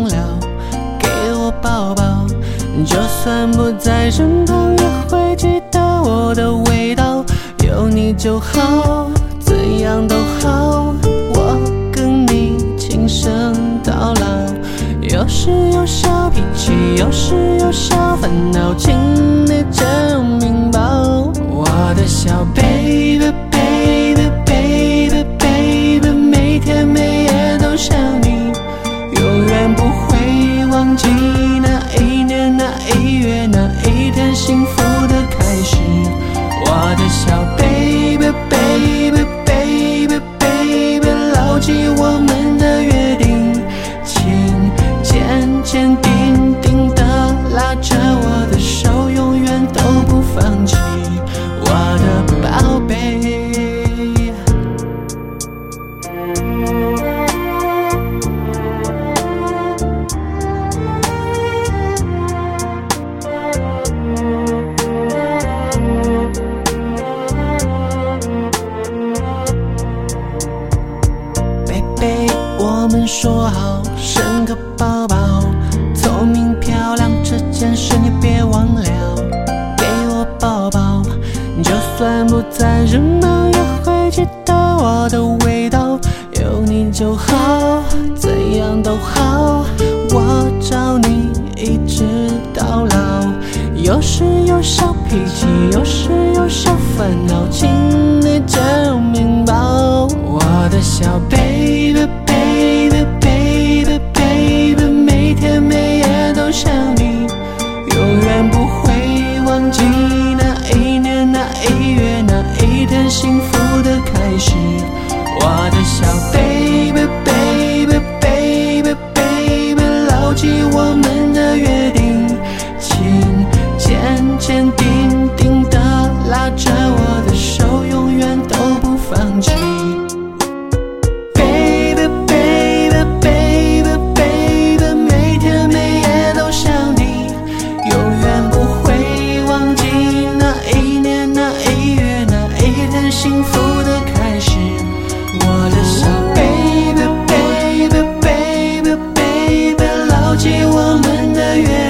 了，给我抱抱。就算不在身旁，也会记得我的味道。有你就好，怎样都好，我跟你轻声到老。有时有小脾气，有时有小烦恼，请你真明白。我的小 baby baby baby baby， 每天每夜都想你，永远不会忘记那一年那一月那一天幸福的开始。我的小 baby baby baby baby， 牢记我们的约定，请坚坚定定地拉着我的手，永远都不放弃，我的宝贝。Baby， 我们说好生个宝宝，聪明漂亮这件事你别忘了，给我抱抱。就算不在身旁，也会记得我的味道。有你就好，怎样都好，我找你一直到老。有时有小脾气，有时有小烦恼，请你真明白。我的小 baby baby baby baby， 每天每夜都想你，永远不会忘记那一年那一月那一天幸福的开始。我的小 baby baby baby baby， 牢记我们的约定，请坚坚定定地拉着我的手，永远都不放弃。Baby baby baby baby， 每天每夜都想你，永远不会忘记那一年那一月那一天幸福的开始。我的小 baby baby baby baby， 牢记我们的约